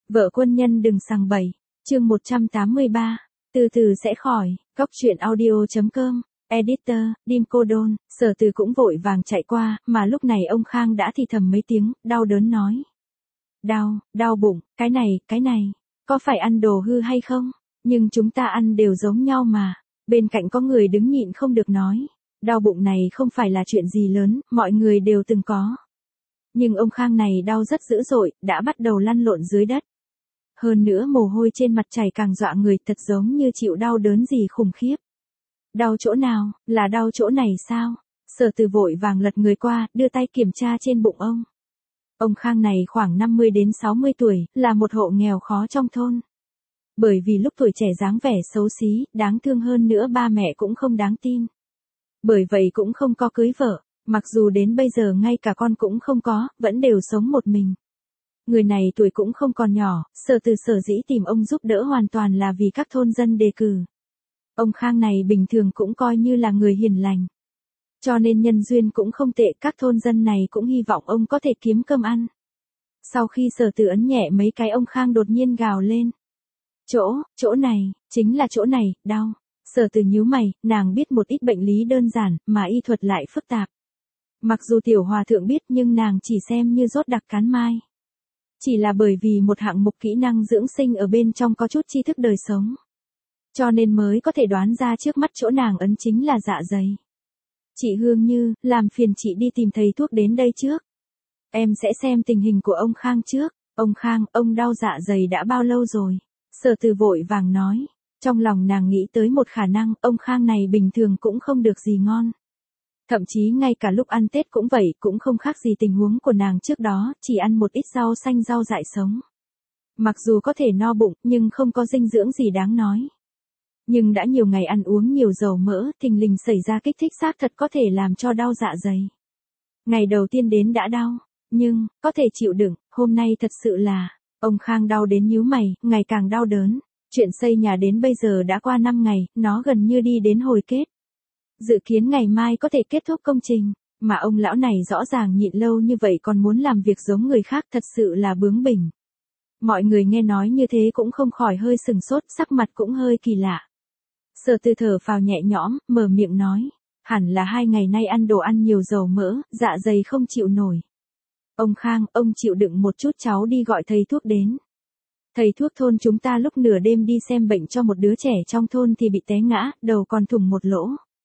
Vợ quân nhân đừng sằng bậy. Chương 183. Từ từ sẽ khỏi. Cóc truyện audio.com. Editor, Dim Cô Đôn. Sở Từ cũng vội vàng chạy qua, mà lúc này ông Khang đã thì thầm mấy tiếng, đau đớn nói. Đau bụng, cái này, có phải ăn đồ hư hay không? Nhưng chúng ta ăn đều giống nhau mà. Bên cạnh có người đứng nhịn không được nói. Đau bụng này không phải là chuyện gì lớn, mọi người đều từng có. Nhưng ông Khang này đau rất dữ dội, đã bắt đầu lăn lộn dưới đất. Hơn nữa mồ hôi trên mặt chảy càng dọa người, thật giống như chịu đau đớn gì khủng khiếp. Đau chỗ nào, là đau chỗ này sao? Sở Từ vội vàng lật người qua, đưa tay kiểm tra trên bụng ông. Ông Khang này khoảng 50 đến 60 tuổi, là một hộ nghèo khó trong thôn. Bởi vì lúc tuổi trẻ dáng vẻ xấu xí, đáng thương hơn nữa ba mẹ cũng không đáng tin. Bởi vậy cũng không có cưới vợ, mặc dù đến bây giờ ngay cả con cũng không có, vẫn đều sống một mình. Người này tuổi cũng không còn nhỏ, Sở Từ sở dĩ tìm ông giúp đỡ hoàn toàn là vì các thôn dân đề cử. Ông Khang này bình thường cũng coi như là người hiền lành. Cho nên nhân duyên cũng không tệ, các thôn dân này cũng hy vọng ông có thể kiếm cơm ăn. Sau khi Sở Từ ấn nhẹ mấy cái, ông Khang đột nhiên gào lên. Chỗ này, chính là chỗ này, đau. Sở Từ nhíu mày, nàng biết một ít bệnh lý đơn giản, mà y thuật lại phức tạp. Mặc dù tiểu hòa thượng biết nhưng nàng chỉ xem như rốt đặc cán mai. Chỉ là bởi vì một hạng mục kỹ năng dưỡng sinh ở bên trong có chút tri thức đời sống. Cho nên mới có thể đoán ra trước mắt chỗ nàng ấn chính là dạ dày. Chị Hương Như, làm phiền chị đi tìm thầy thuốc đến đây trước. Em sẽ xem tình hình của ông Khang trước. Ông Khang, ông đau dạ dày đã bao lâu rồi? Sở Từ vội vàng nói. Trong lòng nàng nghĩ tới một khả năng, ông Khang này bình thường cũng không được gì ngon. Thậm chí ngay cả lúc ăn Tết cũng vậy, cũng không khác gì tình huống của nàng trước đó, chỉ ăn một ít rau xanh rau dại sống. Mặc dù có thể no bụng, nhưng không có dinh dưỡng gì đáng nói. Nhưng đã nhiều ngày ăn uống nhiều dầu mỡ, thình lình xảy ra kích thích xác thật có thể làm cho đau dạ dày. Ngày đầu tiên đến đã đau, nhưng, có thể chịu đựng, hôm nay thật sự là, ông Khang đau đến nhíu mày, ngày càng đau đớn. Chuyện xây nhà đến bây giờ đã qua 5 ngày, nó gần như đi đến hồi kết. Dự kiến ngày mai có thể kết thúc công trình, mà ông lão này rõ ràng nhịn lâu như vậy còn muốn làm việc giống người khác, thật sự là bướng bỉnh. Mọi người nghe nói như thế cũng không khỏi hơi sừng sốt, sắc mặt cũng hơi kỳ lạ. Sở Từ thở phào nhẹ nhõm, mở miệng nói, hẳn là 2 ngày nay ăn đồ ăn nhiều dầu mỡ, dạ dày không chịu nổi. Ông Khang, ông chịu đựng một chút, cháu đi gọi thầy thuốc đến. Thầy thuốc thôn chúng ta lúc nửa đêm đi xem bệnh cho một đứa trẻ trong thôn thì bị té ngã, đầu còn thủng một lỗ.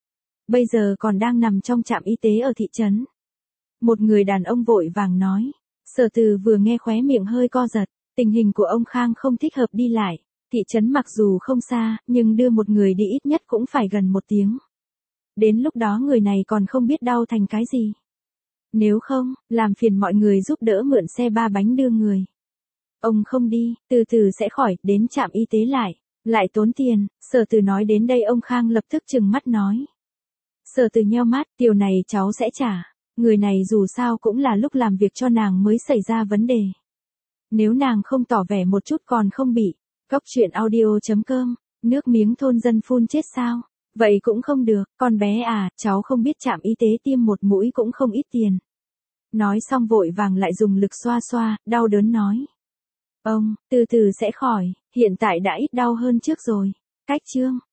Bây giờ còn đang nằm trong trạm y tế ở thị trấn. Một người đàn ông vội vàng nói. Sở Từ vừa nghe khóe miệng hơi co giật, tình hình của ông Khang không thích hợp đi lại. Thị trấn mặc dù không xa, nhưng đưa một người đi ít nhất cũng phải gần 1 tiếng. Đến lúc đó người này còn không biết đau thành cái gì. Nếu không, làm phiền mọi người giúp đỡ mượn xe 3 bánh đưa người. Ông không đi, từ từ sẽ khỏi, đến trạm y tế lại tốn tiền. Sở Từ nói đến đây ông Khang lập tức trừng mắt nói. Sở Từ nheo mắt, điều này cháu sẽ trả. Người này dù sao cũng là lúc làm việc cho nàng mới xảy ra vấn đề. Nếu nàng không tỏ vẻ một chút còn không bị. Cóc truyện audio.com. Nước miếng thôn dân phun chết sao? Vậy cũng không được, con bé à, cháu không biết trạm y tế tiêm 1 mũi cũng không ít tiền. Nói xong vội vàng lại dùng lực xoa xoa, đau đớn nói. Ông, từ từ sẽ khỏi, hiện tại đã ít đau hơn trước rồi. Cách chương.